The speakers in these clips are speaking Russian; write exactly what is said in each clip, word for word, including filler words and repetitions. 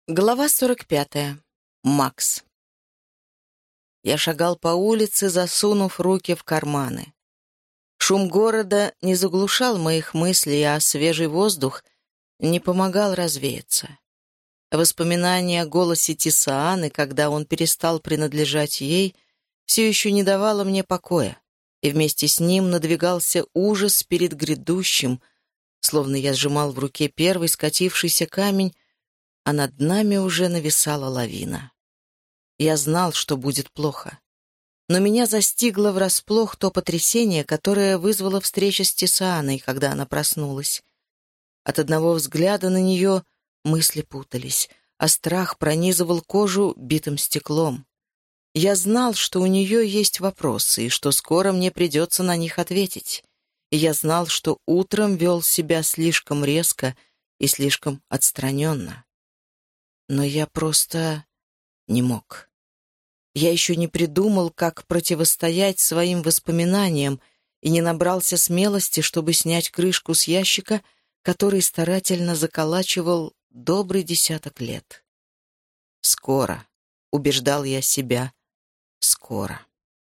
Глава сорок пятая. Макс. Я шагал по улице, засунув руки в карманы. Шум города не заглушал моих мыслей, а свежий воздух не помогал развеяться. Воспоминание о голосе Тисааны, когда он перестал принадлежать ей, все еще не давало мне покоя, и вместе с ним надвигался ужас перед грядущим, словно я сжимал в руке первый скатившийся камень, а над нами уже нависала лавина. Я знал, что будет плохо. Но меня застигло врасплох то потрясение, которое вызвала встреча с Тисааной, когда она проснулась. От одного взгляда на нее мысли путались, а страх пронизывал кожу битым стеклом. Я знал, что у нее есть вопросы, и что скоро мне придется на них ответить. И я знал, что утром вел себя слишком резко и слишком отстраненно. Но я просто не мог. Я еще не придумал, как противостоять своим воспоминаниям, и не набрался смелости, чтобы снять крышку с ящика, который старательно заколачивал добрый десяток лет. «Скоро», — убеждал я себя, — «скоро».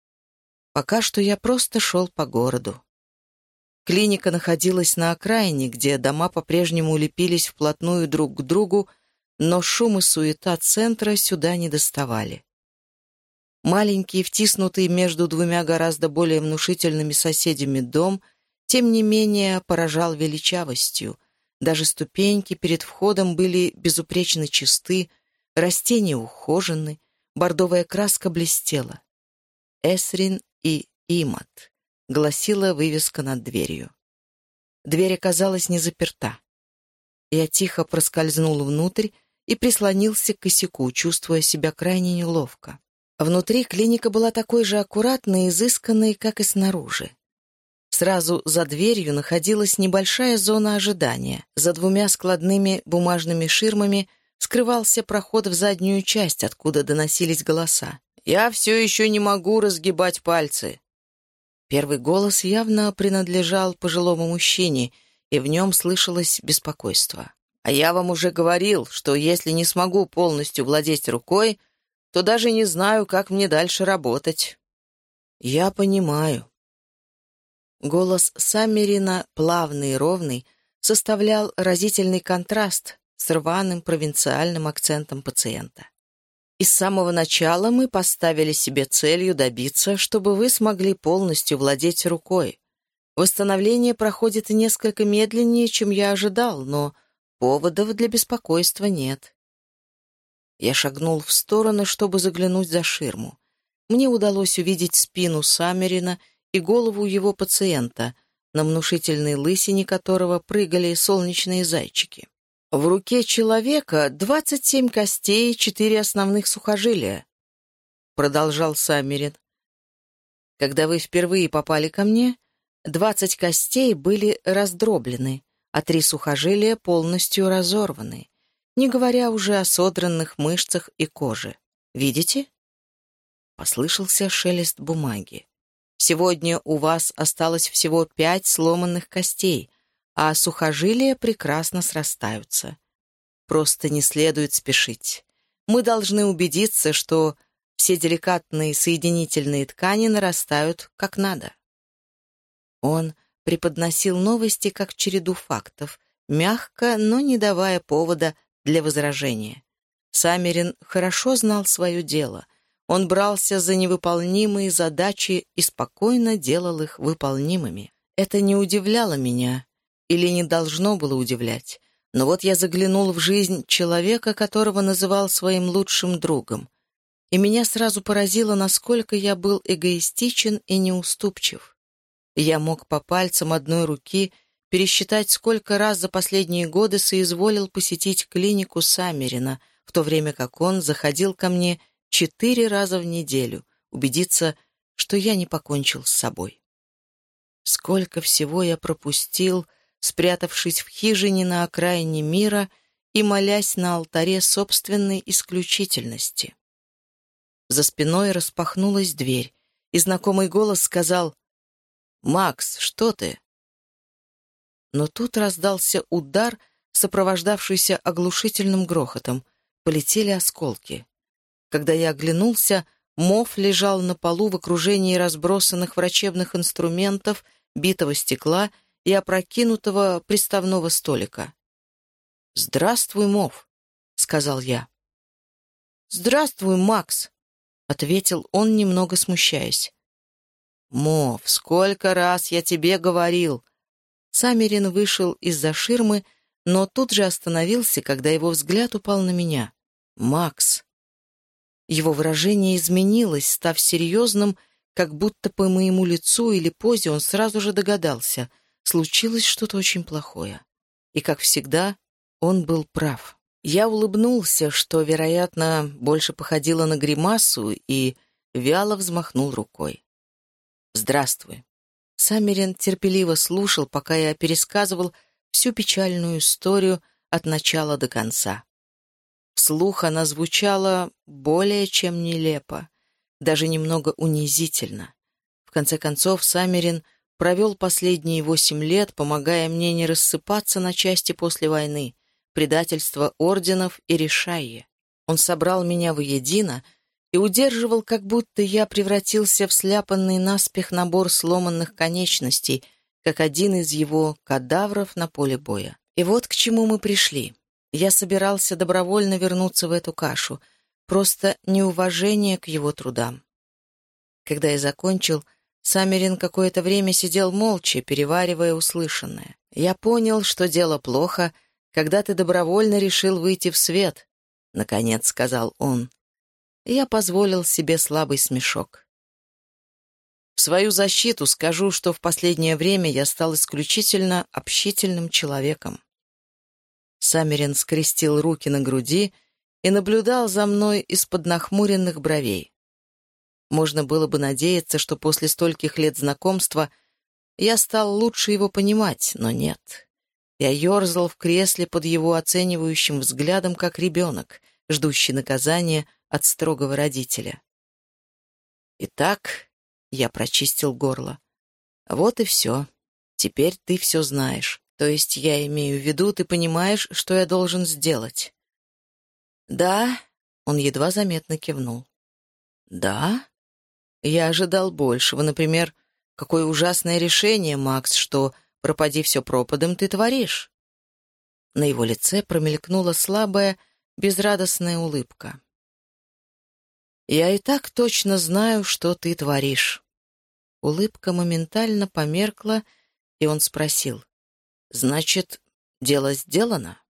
Пока что я просто шел по городу. Клиника находилась на окраине, где дома по-прежнему лепились вплотную друг к другу, но шум и суета центра сюда не доставали. Маленький, втиснутый между двумя гораздо более внушительными соседями дом, тем не менее поражал величавостью. Даже ступеньки перед входом были безупречно чисты, растения ухожены, бордовая краска блестела. «Эсрин и Имат», — гласила вывеска над дверью. Дверь оказалась не заперта. Я тихо проскользнул внутрь и прислонился к косяку, чувствуя себя крайне неловко. Внутри клиника была такой же аккуратной и изысканной, как и снаружи. Сразу за дверью находилась небольшая зона ожидания. За двумя складными бумажными ширмами скрывался проход в заднюю часть, откуда доносились голоса. «Я все еще не могу разгибать пальцы». Первый голос явно принадлежал пожилому мужчине, и в нем слышалось беспокойство. «А я вам уже говорил, что если не смогу полностью владеть рукой, то даже не знаю, как мне дальше работать». «Я понимаю». Голос Саммерина, плавный и ровный, составлял разительный контраст с рваным провинциальным акцентом пациента. «И с самого начала мы поставили себе целью добиться, чтобы вы смогли полностью владеть рукой. Восстановление проходит несколько медленнее, чем я ожидал, но поводов для беспокойства нет». Я шагнул в сторону, чтобы заглянуть за ширму. Мне удалось увидеть спину Саммерина и голову его пациента, на внушительной лысине которого прыгали солнечные зайчики. В руке человека двадцать семь костей и четыре основных сухожилия, продолжал Саммерин. Когда вы впервые попали ко мне, двадцать костей были раздроблены, а три сухожилия полностью разорваны, не говоря уже о содранных мышцах и коже. Видите? Послышался шелест бумаги. Сегодня у вас осталось всего пять сломанных костей, а сухожилия прекрасно срастаются. Просто не следует спешить. Мы должны убедиться, что все деликатные соединительные ткани нарастают как надо. Он преподносил новости как череду фактов, мягко, но не давая повода для возражения. Саммерин хорошо знал свое дело. Он брался за невыполнимые задачи и спокойно делал их выполнимыми. Это не удивляло меня, или не должно было удивлять. Но вот я заглянул в жизнь человека, которого называл своим лучшим другом, и меня сразу поразило, насколько я был эгоистичен и неуступчив. Я мог по пальцам одной руки пересчитать, сколько раз за последние годы соизволил посетить клинику Саммерина, в то время как он заходил ко мне четыре раза в неделю, убедиться, что я не покончил с собой. Сколько всего я пропустил, спрятавшись в хижине на окраине мира и молясь на алтаре собственной исключительности. За спиной распахнулась дверь, и знакомый голос сказал: «Макс, что ты?» Но тут раздался удар, сопровождавшийся оглушительным грохотом. полетели осколки. Когда я оглянулся, Мофф лежал на полу в окружении разбросанных врачебных инструментов, битого стекла и опрокинутого приставного столика. «Здравствуй, Мофф», — сказал я. «Здравствуй, Макс», — ответил он, немного смущаясь. «Мофф, сколько раз я тебе говорил!» Саммерин вышел из-за ширмы, но тут же остановился, когда его взгляд упал на меня. «Макс!» Его выражение изменилось, став серьезным, как будто по моему лицу или позе он сразу же догадался. Случилось что-то очень плохое. И, как всегда, он был прав. Я улыбнулся, что, вероятно, больше походило на гримасу, и вяло взмахнул рукой. «Здравствуй». Саммерин терпеливо слушал, пока я пересказывал всю печальную историю от начала до конца. Вслух она звучала более чем нелепо, даже немного унизительно. В конце концов, Саммерин провел последние восемь лет, помогая мне не рассыпаться на части после войны, предательства орденов и решайе. Он собрал меня воедино и удерживал, как будто я превратился в сляпанный наспех набор сломанных конечностей, как один из его кадавров на поле боя. И вот к чему мы пришли. Я собирался добровольно вернуться в эту кашу, просто неуважение к его трудам. Когда я закончил, Саммерин какое-то время сидел молча, переваривая услышанное. «Я понял, что дело плохо, когда ты добровольно решил выйти в свет», — наконец сказал он. Я позволил себе слабый смешок. В свою защиту скажу, что в последнее время я стал исключительно общительным человеком. Саммерин скрестил руки на груди и наблюдал за мной из-под нахмуренных бровей. Можно было бы надеяться, что после стольких лет знакомства я стал лучше его понимать, но нет. Я ерзал в кресле под его оценивающим взглядом, как ребенок, ждущий наказания от строгого родителя. «Итак», — я прочистил горло, — «вот и все. Теперь ты все знаешь. То есть я имею в виду, ты понимаешь, что я должен сделать?» «Да», — он едва заметно кивнул. «Да?» Я ожидал большего. Например, какое ужасное решение, Макс, что, пропади все пропадом, ты творишь. На его лице промелькнула слабая, безрадостная улыбка. «Я и так точно знаю, что ты творишь». Улыбка моментально померкла, и он спросил: «Значит, дело сделано?»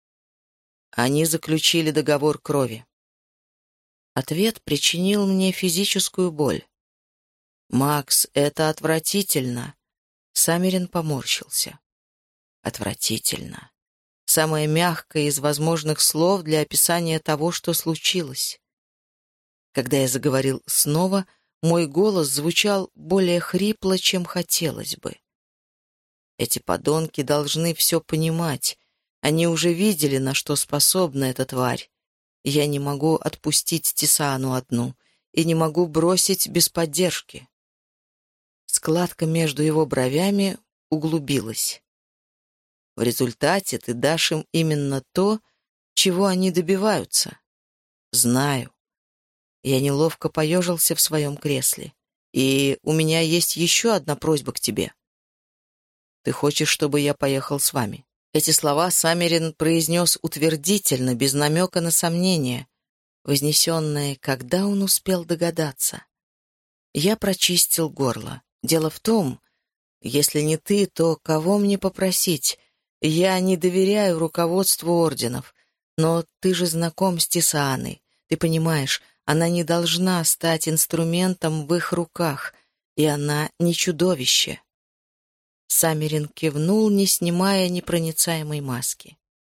Они заключили договор крови. Ответ причинил мне физическую боль. «Макс, это отвратительно!» Саммерин поморщился. «Отвратительно. Самое мягкое из возможных слов для описания того, что случилось». Когда я заговорил снова, мой голос звучал более хрипло, чем хотелось бы. Эти подонки должны все понимать. Они уже видели, на что способна эта тварь. Я не могу отпустить Тисану одну и не могу бросить без поддержки. Складка между его бровями углубилась. В результате ты дашь им именно то, чего они добиваются. Знаю. Я неловко поежился в своем кресле. И у меня есть еще одна просьба к тебе. Ты хочешь, чтобы я поехал с вами?» Эти слова Саммерин произнес утвердительно, без намека на сомнение, вознесенное, когда он успел догадаться. Я прочистил горло. Дело в том, если не ты, то кого мне попросить? Я не доверяю руководству орденов, но ты же знаком с Тисааной. Ты понимаешь, она не должна стать инструментом в их руках, и она не чудовище. Саммерин кивнул, не снимая непроницаемой маски.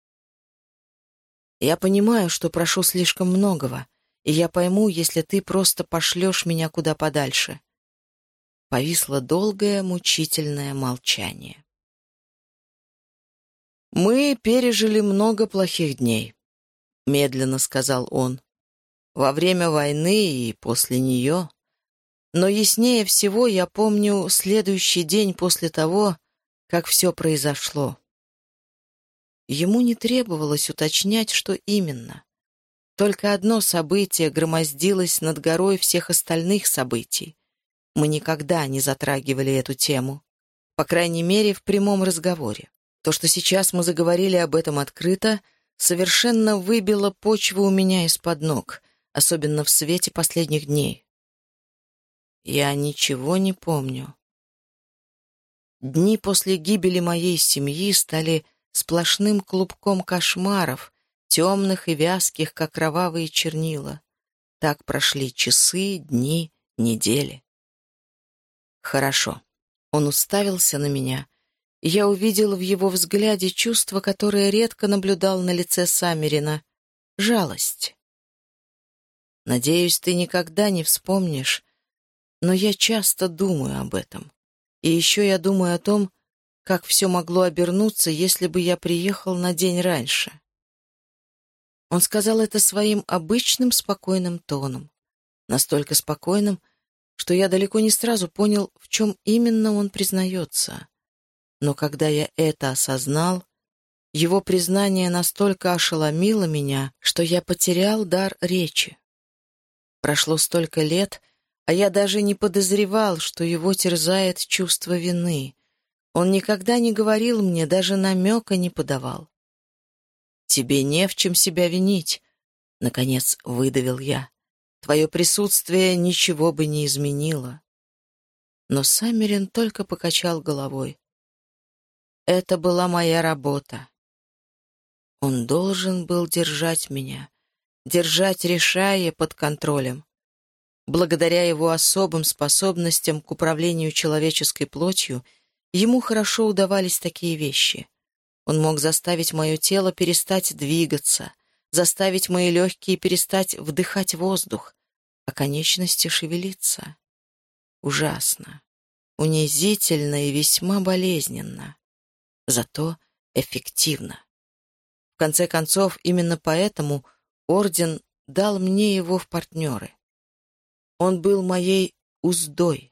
«Я понимаю, что прошу слишком многого, и я пойму, если ты просто пошлешь меня куда подальше». Повисло долгое, мучительное молчание. «Мы пережили много плохих дней», — медленно сказал он, — «во время войны и после нее. Но яснее всего я помню следующий день после того, как все произошло». Ему не требовалось уточнять, что именно. Только одно событие громоздилось над горой всех остальных событий. Мы никогда не затрагивали эту тему, по крайней мере, в прямом разговоре. То, что сейчас мы заговорили об этом открыто, совершенно выбило почву у меня из-под ног, особенно в свете последних дней. Я ничего не помню. Дни после гибели моей семьи стали сплошным клубком кошмаров, темных и вязких, как кровавые чернила. Так прошли часы, дни, недели. Хорошо. Он уставился на меня, и я увидел в его взгляде чувство, которое редко наблюдал на лице Саммерина — жалость. Надеюсь, ты никогда не вспомнишь, но я часто думаю об этом. И еще я думаю о том, как все могло обернуться, если бы я приехал на день раньше. Он сказал это своим обычным спокойным тоном, настолько спокойным, что я далеко не сразу понял, в чем именно он признается. Но когда я это осознал, его признание настолько ошеломило меня, что я потерял дар речи. Прошло столько лет, а я даже не подозревал, что его терзает чувство вины. Он никогда не говорил мне, даже намека не подавал. «Тебе не в чем себя винить», — наконец выдавил я. «Твое присутствие ничего бы не изменило». Но Саммерин только покачал головой. «Это была моя работа. Он должен был держать меня, держать, решая, под контролем. Благодаря его особым способностям к управлению человеческой плотью, ему хорошо удавались такие вещи. Он мог заставить мое тело перестать двигаться, заставить мои легкие перестать вдыхать воздух, а конечности шевелиться. Ужасно, унизительно и весьма болезненно, зато эффективно. В конце концов, именно поэтому Орден дал мне его в партнеры. Он был моей уздой.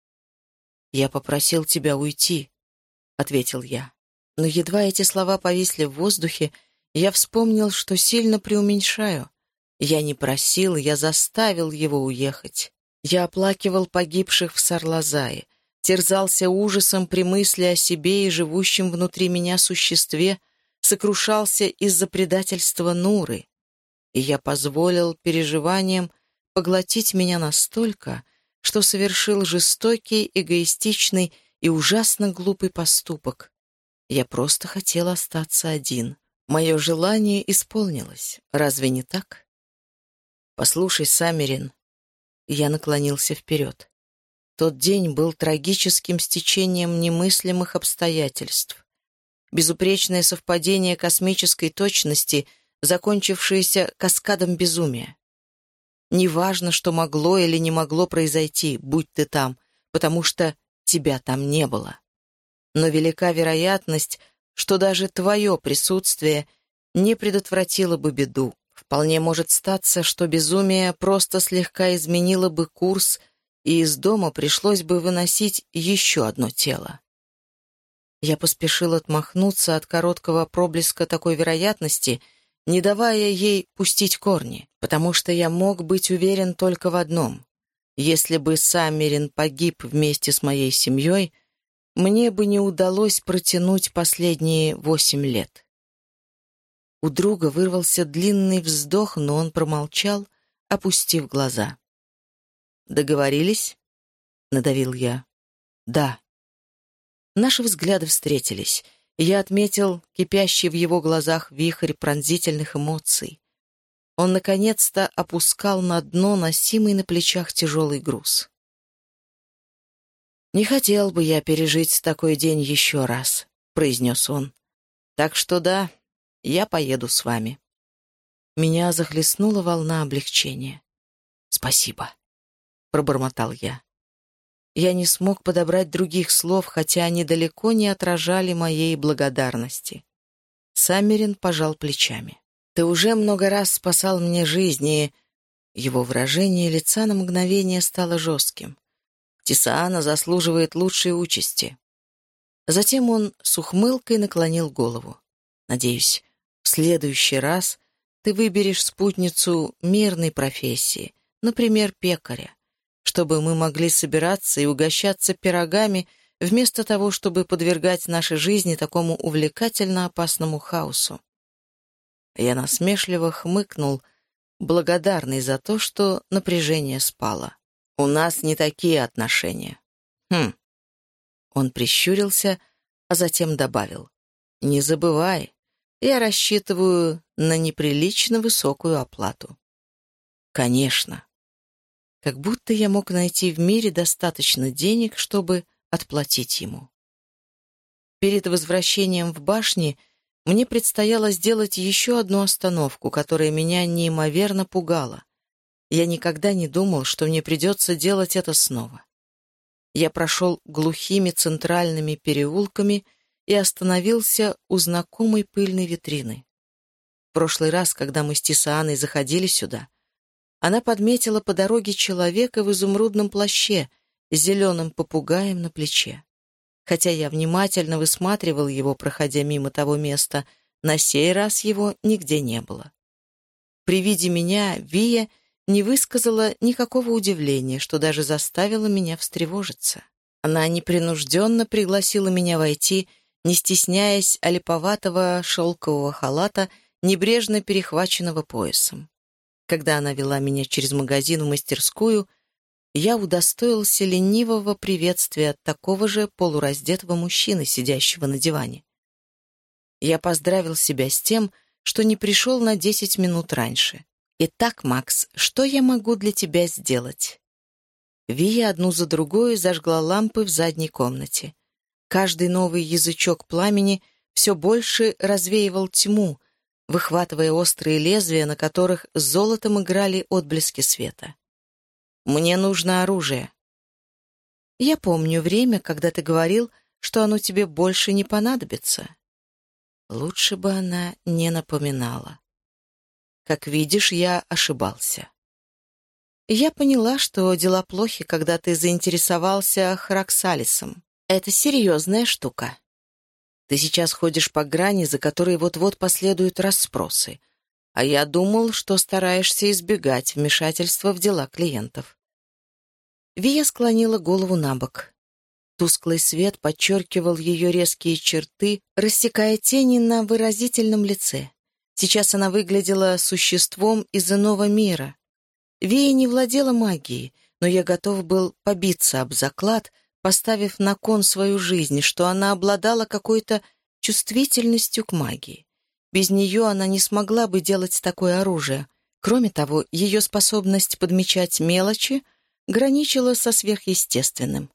«Я попросил тебя уйти», — ответил я. Но едва эти слова повисли в воздухе, я вспомнил, что сильно преуменьшаю. Я не просил, я заставил его уехать. Я оплакивал погибших в Сарлазае, терзался ужасом при мысли о себе и живущем внутри меня существе, сокрушался из-за предательства Нуры. И я позволил переживаниям поглотить меня настолько, что совершил жестокий, эгоистичный и ужасно глупый поступок. Я просто хотел остаться один. Мое желание исполнилось. Разве не так? Послушай, Саммерин. Я наклонился вперед. Тот день был трагическим стечением немыслимых обстоятельств. Безупречное совпадение космической точности, закончившееся каскадом безумия. Неважно, что могло или не могло произойти, будь ты там, потому что тебя там не было. Но велика вероятность, что даже твое присутствие не предотвратило бы беду. Вполне может статься, что безумие просто слегка изменило бы курс, и из дома пришлось бы выносить еще одно тело. Я поспешил отмахнуться от короткого проблеска такой вероятности, не давая ей пустить корни, потому что я мог быть уверен только в одном. Если бы Саммерин погиб вместе с моей семьей, мне бы не удалось протянуть последние восемь лет. У друга вырвался длинный вздох, но он промолчал, опустив глаза. «Договорились?» — надавил я. «Да». Наши взгляды встретились, и я отметил кипящий в его глазах вихрь пронзительных эмоций. Он, наконец-то, опускал на дно носимый на плечах тяжелый груз. «Не хотел бы я пережить такой день еще раз», — произнес он. «Так что да, я поеду с вами». Меня захлестнула волна облегчения. «Спасибо», — пробормотал я. Я не смог подобрать других слов, хотя они далеко не отражали моей благодарности. Саммерин пожал плечами. «Ты уже много раз спасал мне жизнь, и...» Его выражение лица на мгновение стало жестким. «Тисаана заслуживает лучшей участи». Затем он с ухмылкой наклонил голову. «Надеюсь, в следующий раз ты выберешь спутницу мирной профессии, например, пекаря, чтобы мы могли собираться и угощаться пирогами вместо того, чтобы подвергать нашей жизни такому увлекательно опасному хаосу. Я насмешливо хмыкнул, благодарный за то, что напряжение спало. У нас не такие отношения. Хм. Он прищурился, а затем добавил. Не забывай, я рассчитываю на неприлично высокую оплату. Конечно. Как будто я мог найти в мире достаточно денег, чтобы отплатить ему. Перед возвращением в башни мне предстояло сделать еще одну остановку, которая меня неимоверно пугала. Я никогда не думал, что мне придется делать это снова. Я прошел глухими центральными переулками и остановился у знакомой пыльной витрины. В прошлый раз, когда мы с Тисааной заходили сюда, она подметила по дороге человека в изумрудном плаще с зеленым попугаем на плече. Хотя я внимательно высматривал его, проходя мимо того места, на сей раз его нигде не было. При виде меня Вия не высказала никакого удивления, что даже заставило меня встревожиться. Она непринужденно пригласила меня войти, не стесняясь олиповатого шелкового халата, небрежно перехваченного поясом. Когда она вела меня через магазин в мастерскую, я удостоился ленивого приветствия от такого же полураздетого мужчины, сидящего на диване. Я поздравил себя с тем, что не пришел на десять минут раньше. «Итак, Макс, что я могу для тебя сделать?» Вия одну за другой зажгла лампы в задней комнате. Каждый новый язычок пламени все больше развеивал тьму, выхватывая острые лезвия, на которых с золотом играли отблески света. «Мне нужно оружие». «Я помню время, когда ты говорил, что оно тебе больше не понадобится». Лучше бы она не напоминала. Как видишь, я ошибался. Я поняла, что дела плохи, когда ты заинтересовался Храксалисом. Это серьезная штука. Ты сейчас ходишь по грани, за которой вот-вот последуют расспросы. А я думал, что стараешься избегать вмешательства в дела клиентов. Вия склонила голову на бок. Тусклый свет подчеркивал ее резкие черты, рассекая тени на выразительном лице. Сейчас она выглядела существом из иного мира. Вия не владела магией, но я готов был побиться об заклад, поставив на кон свою жизнь, что она обладала какой-то чувствительностью к магии. Без нее она не смогла бы делать такое оружие. Кроме того, ее способность подмечать мелочи граничила со сверхъестественным.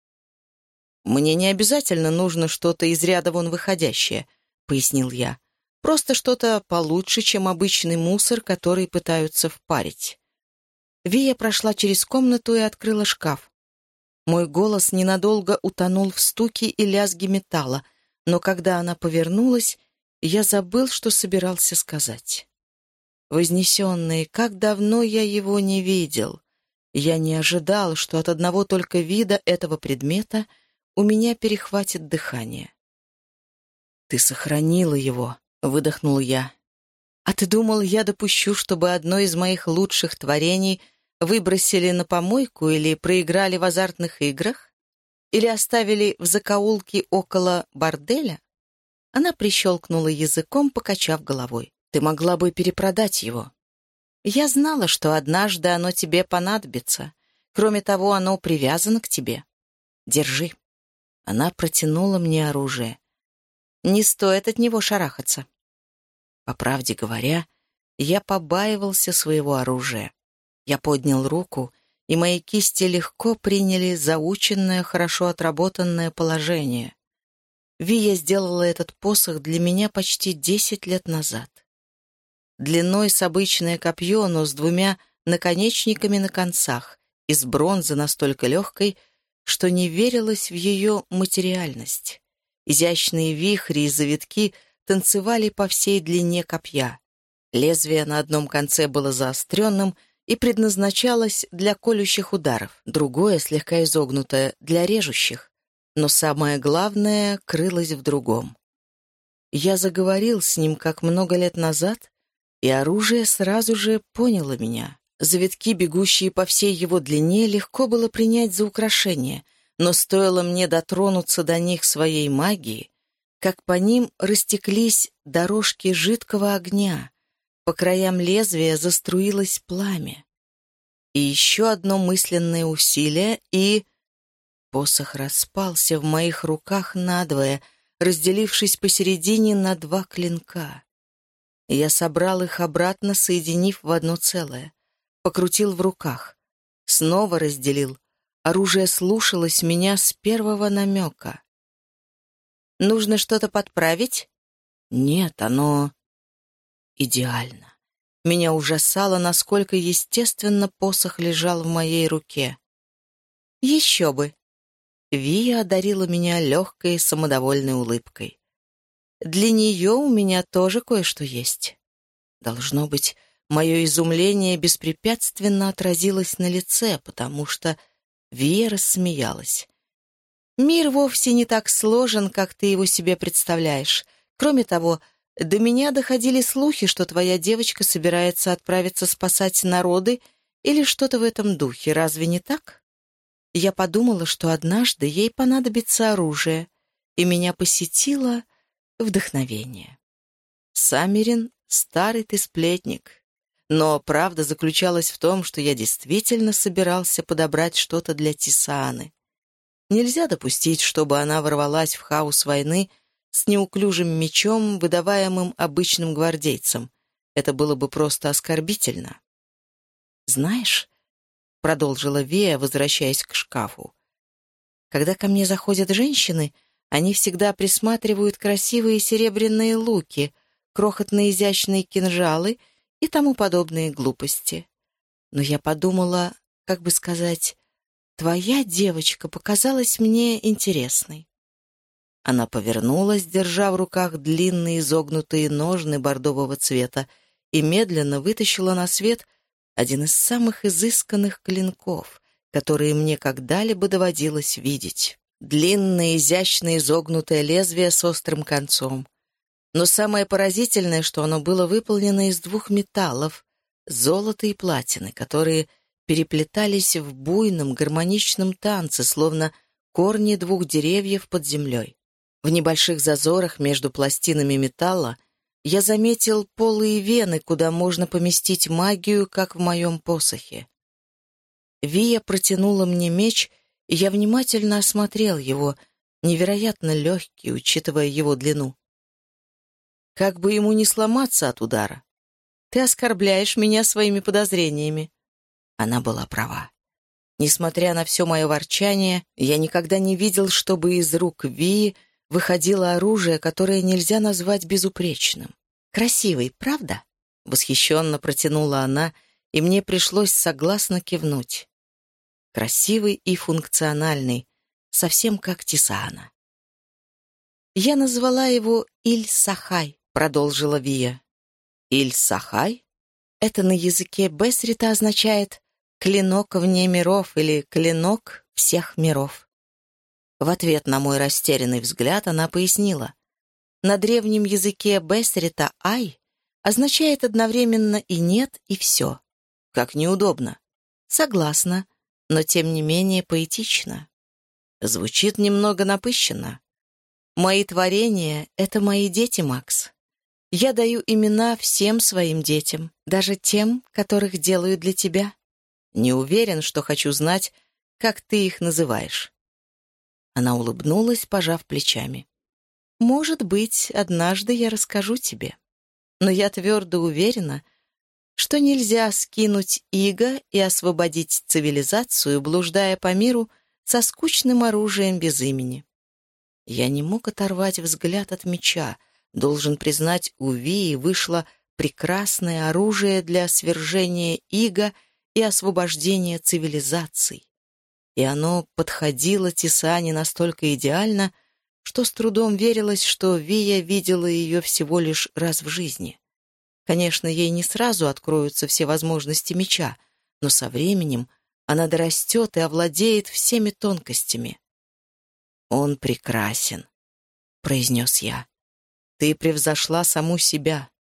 «Мне не обязательно нужно что-то из ряда вон выходящее», — пояснил я. «Просто что-то получше, чем обычный мусор, который пытаются впарить». Вия прошла через комнату и открыла шкаф. Мой голос ненадолго утонул в стуке и лязге металла, но когда она повернулась, я забыл, что собирался сказать. Вознесенный, как давно я его не видел. Я не ожидал, что от одного только вида этого предмета у меня перехватит дыхание. «Ты сохранила его», — выдохнул я. «А ты думал, я допущу, чтобы одно из моих лучших творений выбросили на помойку или проиграли в азартных играх? Или оставили в закоулке около борделя?» Она прищелкнула языком, покачав головой. «Ты могла бы перепродать его». «Я знала, что однажды оно тебе понадобится. Кроме того, оно привязано к тебе. Держи». Она протянула мне оружие. «Не стоит от него шарахаться». По правде говоря, я побаивался своего оружия. Я поднял руку, и мои кисти легко приняли заученное, хорошо отработанное положение. Вия сделала этот посох для меня почти десять лет назад. Длиной с обычное копье, но с двумя наконечниками на концах, из бронзы настолько легкой, что не верилось в ее материальность. Изящные вихри и завитки танцевали по всей длине копья. Лезвие на одном конце было заостренным и предназначалось для колющих ударов, другое, слегка изогнутое, для режущих. Но самое главное крылось в другом. Я заговорил с ним, как много лет назад, И оружие сразу же поняло меня. Завитки, бегущие по всей его длине, легко было принять за украшение, но стоило мне дотронуться до них своей магией, как по ним растеклись дорожки жидкого огня, по краям лезвия заструилось пламя. И еще одно мысленное усилие, и... Посох распался в моих руках надвое, разделившись посередине на два клинка. Я собрал их обратно, соединив в одно целое. Покрутил в руках. Снова разделил. Оружие слушалось меня с первого намека. «Нужно что-то подправить?» «Нет, оно идеально». Меня ужасало, насколько естественно посох лежал в моей руке. «Еще бы!» Вия одарила меня легкой, самодовольной улыбкой. «Для нее у меня тоже кое-что есть». Должно быть, мое изумление беспрепятственно отразилось на лице, потому что Вия рассмеялась. «Мир вовсе не так сложен, как ты его себе представляешь. Кроме того, до меня доходили слухи, что твоя девочка собирается отправиться спасать народы или что-то в этом духе. Разве не так? Я подумала, что однажды ей понадобится оружие, и меня посетило вдохновение. Саммерин, старый ты сплетник. Но правда заключалась в том, что я действительно собирался подобрать что-то для Тисааны. Нельзя допустить, чтобы она ворвалась в хаос войны с неуклюжим мечом, выдаваемым обычным гвардейцам. Это было бы просто оскорбительно. «Знаешь», — продолжила Вия, возвращаясь к шкафу, «когда ко мне заходят женщины, они всегда присматривают красивые серебряные луки, крохотные изящные кинжалы и тому подобные глупости. Но я подумала, как бы сказать, твоя девочка показалась мне интересной». Она повернулась, держа в руках длинные изогнутые ножны бордового цвета, и медленно вытащила на свет один из самых изысканных клинков, которые мне когда-либо доводилось видеть. Длинное, изящно изогнутое лезвие с острым концом. Но самое поразительное, что оно было выполнено из двух металлов — золота и платины, которые переплетались в буйном гармоничном танце, словно корни двух деревьев под землей. В небольших зазорах между пластинами металла я заметил полые вены, куда можно поместить магию, как в моем посохе. Вия протянула мне меч, и я внимательно осмотрел его, невероятно легкий, учитывая его длину. Как бы ему не сломаться от удара. Ты оскорбляешь меня своими подозрениями. Она была права. Несмотря на все мое ворчание, я никогда не видел, чтобы из рук Вии выходило оружие, которое нельзя назвать безупречным. «Красивый, правда?» — восхищенно протянула она, и мне пришлось согласно кивнуть. Красивый и функциональный, совсем как Тисаана. «Я назвала его Иль-Сахай», — продолжила Вия. «Иль-Сахай?» Это на языке Бесрита означает «клинок вне миров» или «клинок всех миров». В ответ на мой растерянный взгляд она пояснила. На древнем языке Бесрита «ай» означает одновременно и «нет», и «все». Как неудобно. Согласна, но тем не менее поэтично. Звучит немного напыщенно. Мои творения — это мои дети, Макс. Я даю имена всем своим детям, даже тем, которых делаю для тебя. Не уверен, что хочу знать, как ты их называешь. Она улыбнулась, пожав плечами. «Может быть, однажды я расскажу тебе. Но я твердо уверена, что нельзя скинуть иго и освободить цивилизацию, блуждая по миру со скучным оружием без имени». Я не мог оторвать взгляд от меча. Должен признать, у Вии вышло прекрасное оружие для свержения иго и освобождения цивилизаций. И оно подходило Тисаане настолько идеально, что с трудом верилось, что Вия видела ее всего лишь раз в жизни. Конечно, ей не сразу откроются все возможности меча, но со временем она дорастет и овладеет всеми тонкостями. «Он прекрасен», — произнес я. «Ты превзошла саму себя.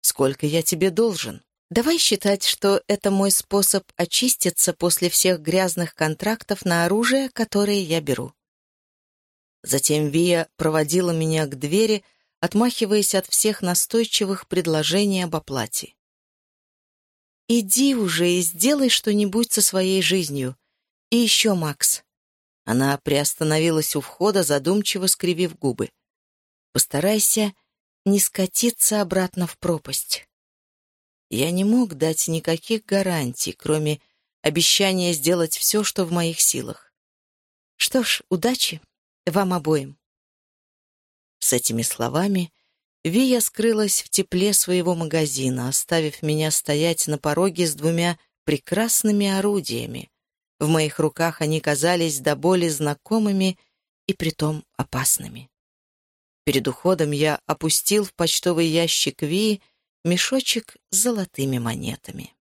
Сколько я тебе должен? Давай считать, что это мой способ очиститься после всех грязных контрактов на оружие, которые я беру». Затем Вия проводила меня к двери, отмахиваясь от всех настойчивых предложений об оплате. «Иди уже и сделай что-нибудь со своей жизнью. И еще, Макс». Она приостановилась у входа, задумчиво скривив губы. «Постарайся не скатиться обратно в пропасть». Я не мог дать никаких гарантий, кроме обещания сделать все, что в моих силах. «Что ж, удачи вам обоим». С этими словами Вия скрылась в тепле своего магазина, оставив меня стоять на пороге с двумя прекрасными орудиями. В моих руках они казались до боли знакомыми и притом опасными. Перед уходом я опустил в почтовый ящик Вии мешочек с золотыми монетами.